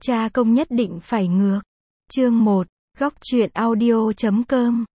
Cha công nhất định phải ngược. Chương 1, góc truyện audio.com.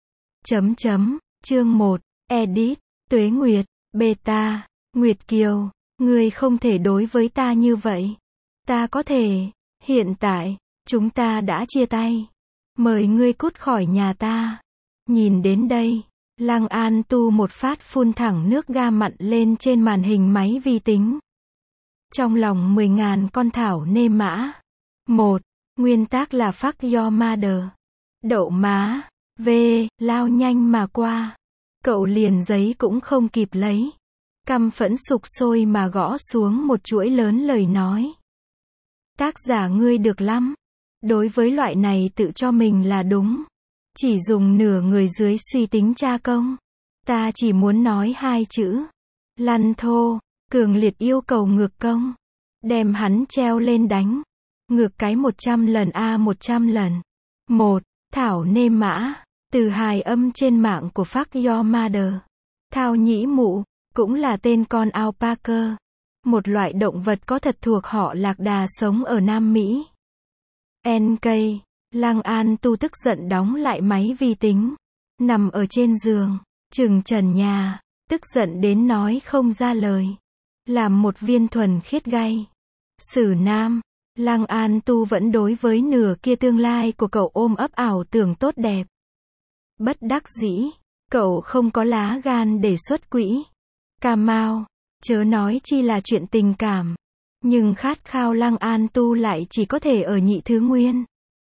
Chương 1, edit, Tuế Nguyệt, beta, Nguyệt Kiều, ngươi không thể đối với ta như vậy. Ta có thể, hiện tại, chúng ta đã chia tay. Mời ngươi cút khỏi nhà ta. Nhìn đến đây, Lăng An Tu một phát phun thẳng nước ga mặn lên trên màn hình máy vi tính. Trong lòng 10.000 con thảo nê mã. 1. Nguyên tác là fuck your mother. Đậu má. V. Lao nhanh mà qua. Cậu liền giấy cũng không kịp lấy. Căm phẫn sục sôi mà gõ xuống một chuỗi lớn lời nói. Tác giả ngươi được lắm. Đối với loại này tự cho mình là đúng. Chỉ dùng nửa người dưới suy tính tra công. Ta chỉ muốn nói 2 chữ. Lăn thô. Cường liệt yêu cầu ngược công. Đem hắn treo lên đánh. Ngược cái 100 lần 100 lần. 1. Thảo nê mã. Từ hài âm trên mạng của fuck your mother. Thao nhĩ mụ. Cũng là tên con alpaca. Một loại động vật có thật thuộc họ lạc đà sống ở Nam Mỹ. NK. Lăng An Tu tức giận đóng lại máy vi tính. Nằm ở trên giường. Chừng trần nhà. Tức giận đến nói không ra lời. Làm một viên thuần khiết gay. Sử nam. Lăng An Tu vẫn đối với nửa kia tương lai của cậu ôm ấp ảo tưởng tốt đẹp. Bất đắc dĩ. Cậu không có lá gan để xuất quỹ. Cà mau. Chớ nói chi là chuyện tình cảm. Nhưng khát khao Lăng An Tu lại chỉ có thể ở nhị thứ nguyên.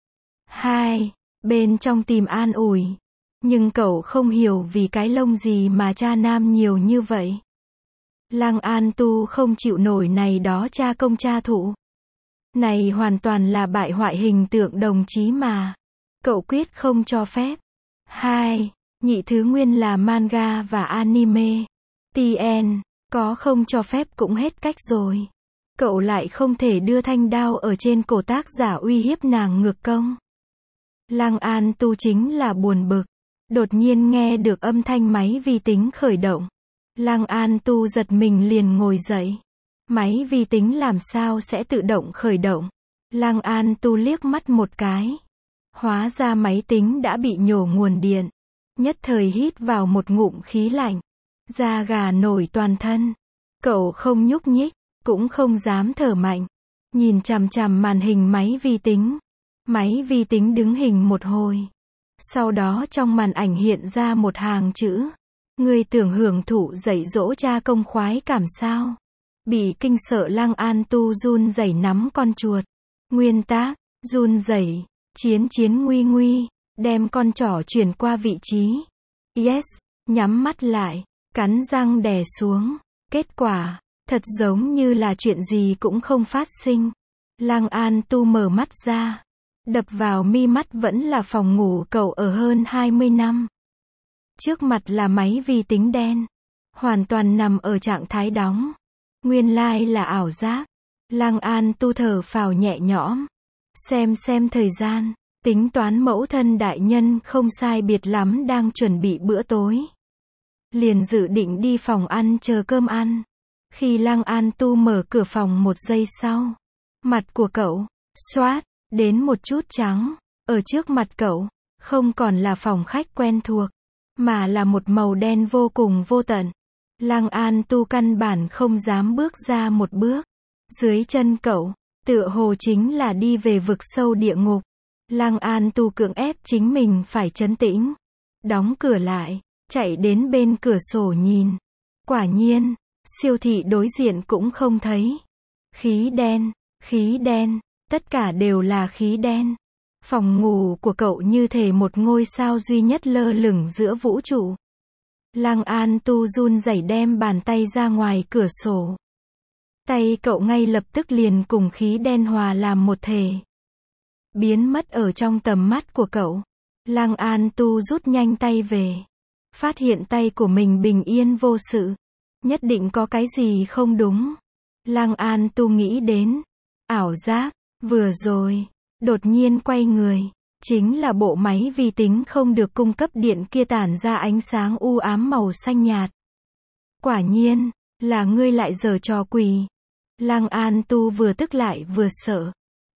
2. Bên trong tìm an ủi. Nhưng cậu không hiểu vì cái lông gì mà cha nam nhiều như vậy. Lăng An Tu không chịu nổi này đó cha công cha thụ. Này hoàn toàn là bại hoại hình tượng đồng chí mà. Cậu quyết không cho phép. 2. Nhị thứ nguyên là manga và anime. TN. Có không cho phép cũng hết cách rồi. Cậu lại không thể đưa thanh đao ở trên cổ tác giả uy hiếp nàng ngược công. Lăng An Tu chính là buồn bực. Đột nhiên nghe được âm thanh máy vi tính khởi động. Lăng An Tu giật mình liền ngồi dậy. Máy vi tính làm sao sẽ tự động khởi động? Lăng An Tu liếc mắt một cái. Hóa ra máy tính đã bị nhổ nguồn điện. Nhất thời hít vào một ngụm khí lạnh. Da gà nổi toàn thân. Cậu không nhúc nhích, cũng không dám thở mạnh. Nhìn chằm chằm màn hình máy vi tính. Máy vi tính đứng hình một hồi. Sau đó trong màn ảnh hiện ra một hàng chữ. Ngươi tưởng hưởng thụ dạy dỗ cha công khoái cảm sao? Bị kinh sợ Lăng An Tu run rẩy nắm con chuột. Nguyên tác, run rẩy, chiến nguy nguy, đem con trỏ chuyển qua vị trí. Yes, nhắm mắt lại, cắn răng đè xuống. Kết quả, thật giống như là chuyện gì cũng không phát sinh. Lăng An Tu mở mắt ra. Đập vào mi mắt vẫn là phòng ngủ cậu ở hơn 20 năm. Trước mặt là máy vi tính đen. Hoàn toàn nằm ở trạng thái đóng. Nguyên lai là ảo giác. Lăng An Tu thở phào nhẹ nhõm. Xem thời gian. Tính toán mẫu thân đại nhân không sai biệt lắm đang chuẩn bị bữa tối. Liền dự định đi phòng ăn chờ cơm ăn. Khi Lăng An Tu mở cửa phòng một giây sau. Mặt của cậu, xoát, đến một chút trắng. Ở trước mặt cậu, không còn là phòng khách quen thuộc. Mà là một màu đen vô cùng vô tận. Lăng An Tu căn bản không dám bước ra một bước. Dưới chân cậu, tựa hồ chính là đi về vực sâu địa ngục. Lăng An Tu cưỡng ép chính mình phải trấn tĩnh. Đóng cửa lại, chạy đến bên cửa sổ nhìn. Quả nhiên, siêu thị đối diện cũng không thấy. Khí đen, tất cả đều là khí đen. Phòng ngủ của cậu như thể một ngôi sao duy nhất lơ lửng giữa vũ trụ. Lăng An Tu run rẩy đem bàn tay ra ngoài cửa sổ. Tay cậu ngay lập tức liền cùng khí đen hòa làm một thể. Biến mất ở trong tầm mắt của cậu. Lăng An Tu rút nhanh tay về. Phát hiện tay của mình bình yên vô sự. Nhất định có cái gì không đúng. Lăng An Tu nghĩ đến. Ảo giác, vừa rồi. Đột nhiên quay người. Chính là bộ máy vi tính không được cung cấp điện kia tản ra ánh sáng u ám màu xanh nhạt. Quả nhiên, là ngươi lại giở trò quỷ. Lăng An Tu vừa tức lại vừa sợ.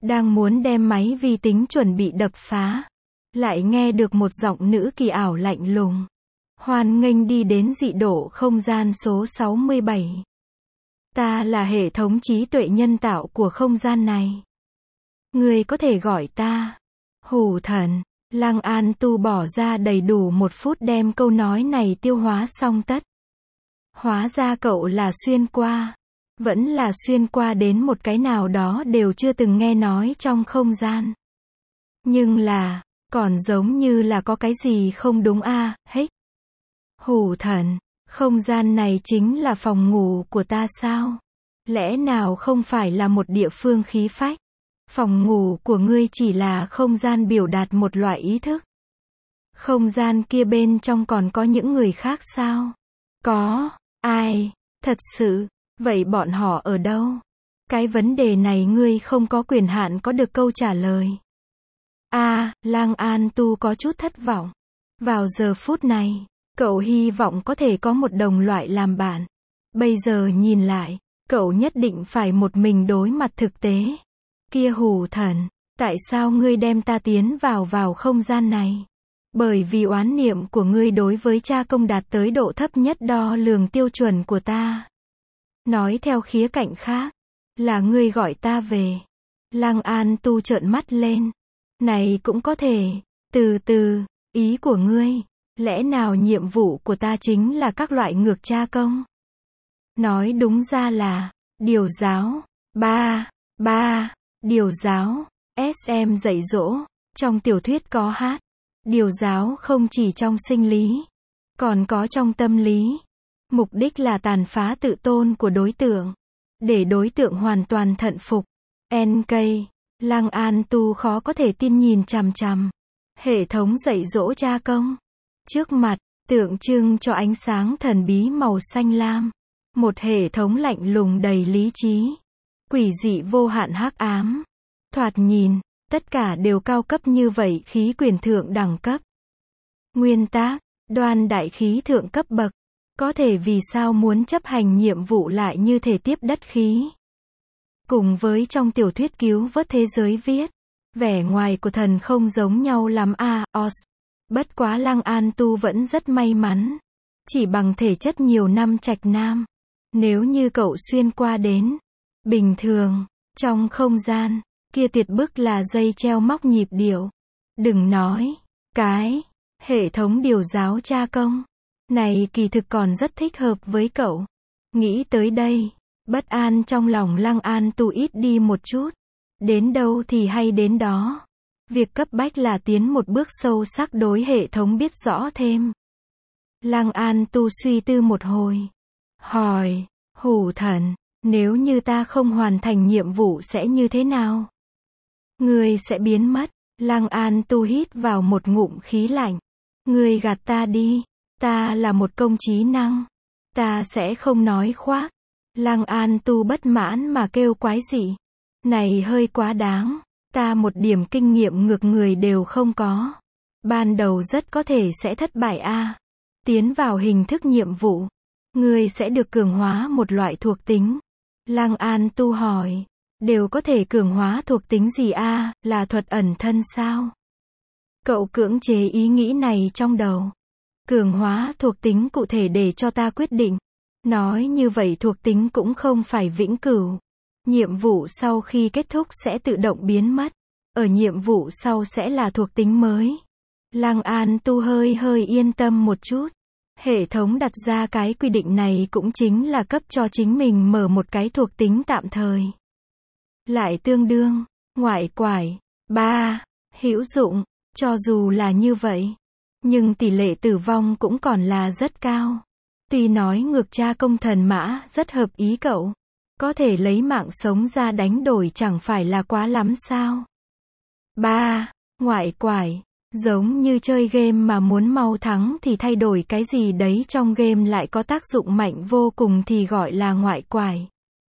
Đang muốn đem máy vi tính chuẩn bị đập phá. Lại nghe được một giọng nữ kỳ ảo lạnh lùng. Hoan nghênh đi đến dị độ không gian số 67. Ta là hệ thống trí tuệ nhân tạo của không gian này. Ngươi có thể gọi ta Hủ Thần. Lăng An Tu bỏ ra đầy đủ 1 phút đem câu nói này tiêu hóa xong tất. Hóa ra cậu là xuyên qua. Vẫn là xuyên qua đến một cái nào đó đều chưa từng nghe nói trong không gian. Nhưng là, còn giống như là có cái gì không đúng a, hích. Hủ Thần, không gian này chính là phòng ngủ của ta sao? Lẽ nào không phải là một địa phương khí phách? Phòng ngủ của ngươi chỉ là không gian biểu đạt một loại ý thức. Không gian kia bên trong còn có những người khác sao? Có, ai? Thật sự, vậy bọn họ ở đâu? Cái vấn đề này ngươi không có quyền hạn có được câu trả lời. Lang An Tu có chút thất vọng. Vào giờ phút này, cậu hy vọng có thể có một đồng loại làm bạn. Bây giờ nhìn lại, cậu nhất định phải một mình đối mặt thực tế. Kia Hủ Thần, tại sao ngươi đem ta tiến vào không gian này? Bởi vì oán niệm của ngươi đối với cha công đạt tới độ thấp nhất đo lường tiêu chuẩn của ta. Nói theo khía cạnh khác, là ngươi gọi ta về. Lăng An Tu trợn mắt lên. Này cũng có thể, từ từ, ý của ngươi, lẽ nào nhiệm vụ của ta chính là các loại ngược cha công? Nói đúng ra là, điều giáo, điều giáo, SM dạy dỗ, trong tiểu thuyết có hát. Điều giáo không chỉ trong sinh lý, còn có trong tâm lý. Mục đích là tàn phá tự tôn của đối tượng, để đối tượng hoàn toàn thận phục. NK, Lăng An Tu khó có thể tin nhìn chằm chằm. Hệ thống dạy dỗ cha công. Trước mặt, tượng trưng cho ánh sáng thần bí màu xanh lam. Một hệ thống lạnh lùng đầy lý trí. Quỷ dị vô hạn hắc ám. Thoạt nhìn, tất cả đều cao cấp như vậy, khí quyền thượng đẳng cấp. Nguyên tác, đoan đại khí thượng cấp bậc. Có thể vì sao muốn chấp hành nhiệm vụ lại như thể tiếp đất khí. Cùng với trong tiểu thuyết cứu vớt thế giới viết, vẻ ngoài của thần không giống nhau lắm os. Bất quá Lăng An Tu vẫn rất may mắn. Chỉ bằng thể chất nhiều năm trạch nam. Nếu như cậu xuyên qua đến, bình thường, trong không gian, kia tuyệt bức là dây treo móc nhịp điệu. Đừng nói, cái, hệ thống điều giáo cha công. Này kỳ thực còn rất thích hợp với cậu. Nghĩ tới đây, bất an trong lòng Lăng An Tu ít đi một chút. Đến đâu thì hay đến đó. Việc cấp bách là tiến một bước sâu sắc đối hệ thống biết rõ thêm. Lăng An Tu suy tư một hồi. Hỏi, Hủ Thần, nếu như ta không hoàn thành nhiệm vụ sẽ như thế nào? Ngươi sẽ biến mất. Lăng An Tu hít vào một ngụm khí lạnh. Ngươi gạt ta đi. Ta là một công trí năng. Ta sẽ không nói khoác. Lăng An Tu bất mãn mà kêu quái dị. Này hơi quá đáng. Ta một điểm kinh nghiệm ngược người đều không có. Ban đầu rất có thể sẽ thất bại Tiến vào hình thức nhiệm vụ. Ngươi sẽ được cường hóa một loại thuộc tính. Lăng An Tu hỏi. Đều có thể cường hóa thuộc tính gì là thuật ẩn thân sao? Cậu cưỡng chế ý nghĩ này trong đầu. Cường hóa thuộc tính cụ thể để cho ta quyết định. Nói như vậy thuộc tính cũng không phải vĩnh cửu. Nhiệm vụ sau khi kết thúc sẽ tự động biến mất. Ở nhiệm vụ sau sẽ là thuộc tính mới. Lăng An Tu hơi yên tâm một chút. Hệ thống đặt ra cái quy định này cũng chính là cấp cho chính mình mở một cái thuộc tính tạm thời. Lại tương đương, ngoại quải, hữu dụng, cho dù là như vậy. Nhưng tỷ lệ tử vong cũng còn là rất cao. Tuy nói ngược cha công thần mã rất hợp ý cậu. Có thể lấy mạng sống ra đánh đổi chẳng phải là quá lắm sao? Ngoại quải, giống như chơi game mà muốn mau thắng thì thay đổi cái gì đấy trong game lại có tác dụng mạnh vô cùng thì gọi là ngoại quải.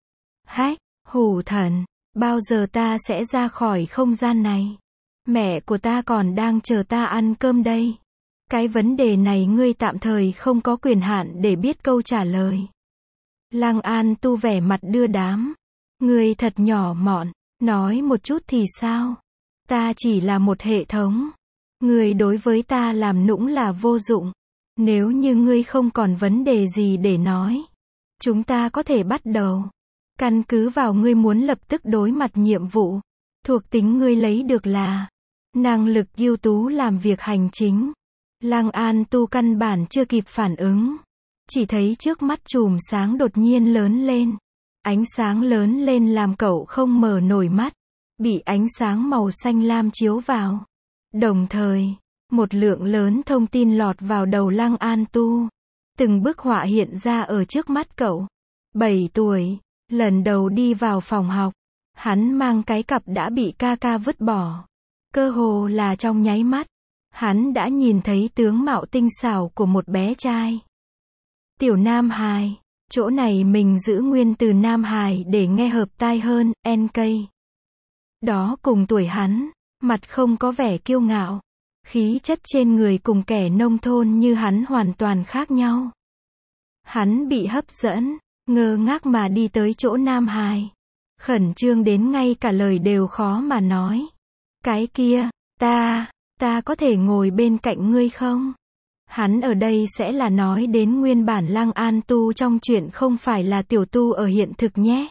Hủ Thần, bao giờ ta sẽ ra khỏi không gian này? Mẹ của ta còn đang chờ ta ăn cơm đây. Cái vấn đề này ngươi tạm thời không có quyền hạn để biết câu trả lời. Lăng An Tu vẻ mặt đưa đám. Ngươi thật nhỏ mọn. Nói một chút thì sao? Ta chỉ là một hệ thống. Ngươi đối với ta làm nũng là vô dụng. Nếu như ngươi không còn vấn đề gì để nói, chúng ta có thể bắt đầu. Căn cứ vào ngươi muốn lập tức đối mặt nhiệm vụ. Thuộc tính ngươi lấy được là năng lực ưu tú làm việc hành chính. Lăng An Tu căn bản chưa kịp phản ứng. Chỉ thấy trước mắt chùm sáng đột nhiên lớn lên. Ánh sáng lớn lên làm cậu không mở nổi mắt. Bị ánh sáng màu xanh lam chiếu vào. Đồng thời, một lượng lớn thông tin lọt vào đầu Lăng An Tu. Từng bức họa hiện ra ở trước mắt cậu. 7 tuổi, lần đầu đi vào phòng học. Hắn mang cái cặp đã bị ca ca vứt bỏ. Cơ hồ là trong nháy mắt. Hắn đã nhìn thấy tướng mạo tinh xảo của một bé trai. Tiểu Nam Hài. Chỗ này mình giữ nguyên từ Nam Hài để nghe hợp tai hơn, NK. Đó cùng tuổi hắn. Mặt không có vẻ kiêu ngạo. Khí chất trên người cùng kẻ nông thôn như hắn hoàn toàn khác nhau. Hắn bị hấp dẫn, ngơ ngác mà đi tới chỗ Nam Hài. Khẩn trương đến ngay cả lời đều khó mà nói. Cái kia, ta có thể ngồi bên cạnh ngươi không? Hắn ở đây sẽ là nói đến nguyên bản Lăng An Tu trong truyện không phải là tiểu tu ở hiện thực nhé.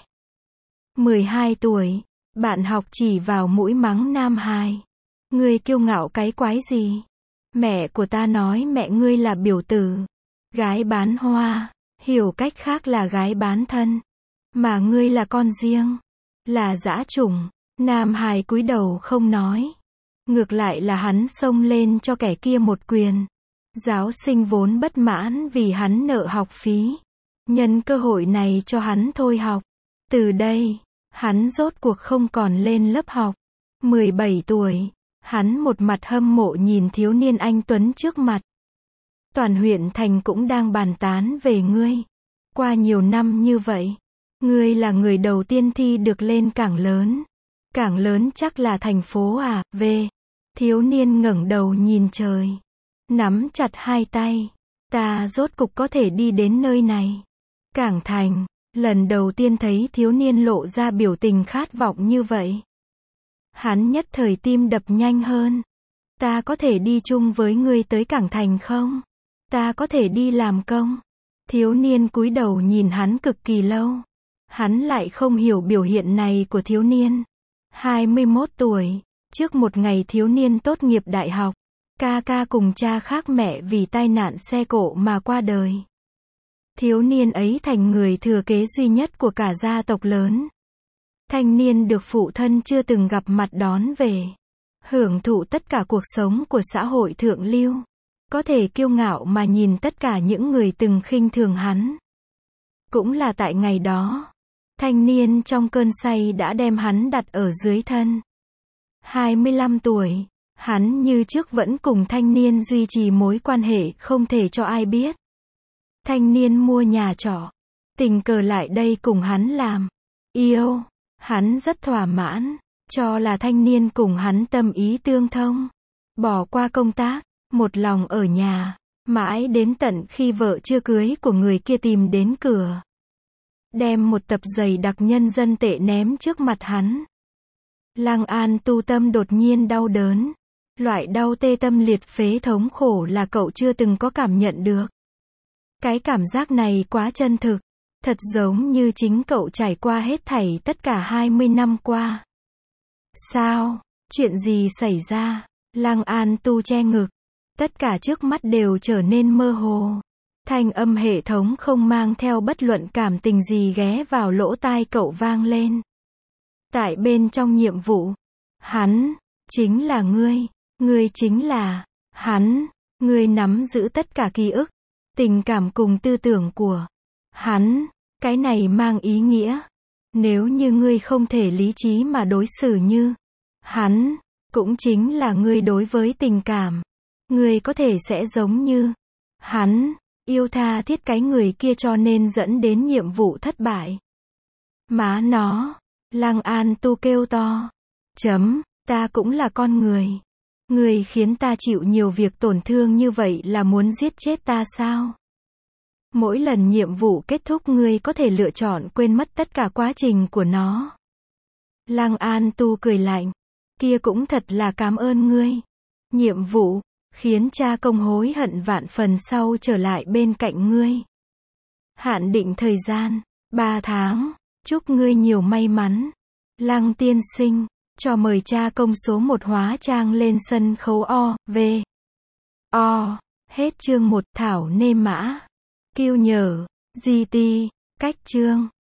12 tuổi, bạn học chỉ vào mũi mắng Nam Hài. Ngươi kiêu ngạo cái quái gì? Mẹ của ta nói mẹ ngươi là biểu tử. Gái bán hoa, hiểu cách khác là gái bán thân. Mà ngươi là con riêng. Là dã chủng. Nam Hài cúi đầu không nói. Ngược lại là hắn xông lên cho kẻ kia một quyền. Giáo sinh vốn bất mãn vì hắn nợ học phí. Nhân cơ hội này cho hắn thôi học. Từ đây, hắn rốt cuộc không còn lên lớp học. 17 tuổi, hắn một mặt hâm mộ nhìn thiếu niên anh tuấn trước mặt. Toàn huyện thành cũng đang bàn tán về ngươi. Qua nhiều năm như vậy, ngươi là người đầu tiên thi được lên cảng lớn. Cảng lớn chắc là thành phố à, V. Thiếu niên ngẩng đầu nhìn trời. Nắm chặt hai tay. Ta rốt cục có thể đi đến nơi này. Cảng thành. Lần đầu tiên thấy thiếu niên lộ ra biểu tình khát vọng như vậy. Hắn nhất thời tim đập nhanh hơn. Ta có thể đi chung với ngươi tới cảng thành không? Ta có thể đi làm công. Thiếu niên cúi đầu nhìn hắn cực kỳ lâu. Hắn lại không hiểu biểu hiện này của thiếu niên. 21 tuổi, trước một ngày thiếu niên tốt nghiệp đại học, ca ca cùng cha khác mẹ vì tai nạn xe cộ mà qua đời. Thiếu niên ấy thành người thừa kế duy nhất của cả gia tộc lớn. Thanh niên được phụ thân chưa từng gặp mặt đón về. Hưởng thụ tất cả cuộc sống của xã hội thượng lưu. Có thể kiêu ngạo mà nhìn tất cả những người từng khinh thường hắn. Cũng là tại ngày đó, thanh niên trong cơn say đã đem hắn đặt ở dưới thân. 25 tuổi, hắn như trước vẫn cùng thanh niên duy trì mối quan hệ không thể cho ai biết. Thanh niên mua nhà trọ, tình cờ lại đây cùng hắn làm yêu, hắn rất thỏa mãn, cho là thanh niên cùng hắn tâm ý tương thông. Bỏ qua công tác, một lòng ở nhà, mãi đến tận khi vợ chưa cưới của người kia tìm đến cửa. Đem một tập giày đặc nhân dân tệ ném trước mặt hắn. Lăng An Tu tâm đột nhiên đau đớn. Loại đau tê tâm liệt phế thống khổ là cậu chưa từng có cảm nhận được. Cái cảm giác này quá chân thực. Thật giống như chính cậu trải qua hết thảy tất cả 20 năm qua. Sao? Chuyện gì xảy ra? Lăng An Tu che ngực. Tất cả trước mắt đều trở nên mơ hồ. Thanh âm hệ thống không mang theo bất luận cảm tình gì ghé vào lỗ tai cậu vang lên. Tại bên trong nhiệm vụ, hắn chính là ngươi chính là hắn, ngươi nắm giữ tất cả ký ức, tình cảm cùng tư tưởng của hắn, cái này mang ý nghĩa, nếu như ngươi không thể lý trí mà đối xử như hắn, cũng chính là ngươi đối với tình cảm, ngươi có thể sẽ giống như hắn, yêu tha thiết cái người kia cho nên dẫn đến nhiệm vụ thất bại. Má nó, Lăng An Tu kêu to. Ta cũng là con người. Ngươi khiến ta chịu nhiều việc tổn thương như vậy là muốn giết chết ta sao? Mỗi lần nhiệm vụ kết thúc ngươi có thể lựa chọn quên mất tất cả quá trình của nó. Lăng An Tu cười lạnh. Kia cũng thật là cảm ơn ngươi. Nhiệm vụ, khiến cha công hối hận vạn phần sau trở lại bên cạnh ngươi. Hạn định thời gian, 3 tháng. Chúc ngươi nhiều may mắn. Lăng tiên sinh, cho mời cha công số 1 hóa trang lên sân khấu O.V. Hết chương 1 thảo nê mã. Kiêu nhở. GT. Cách chương.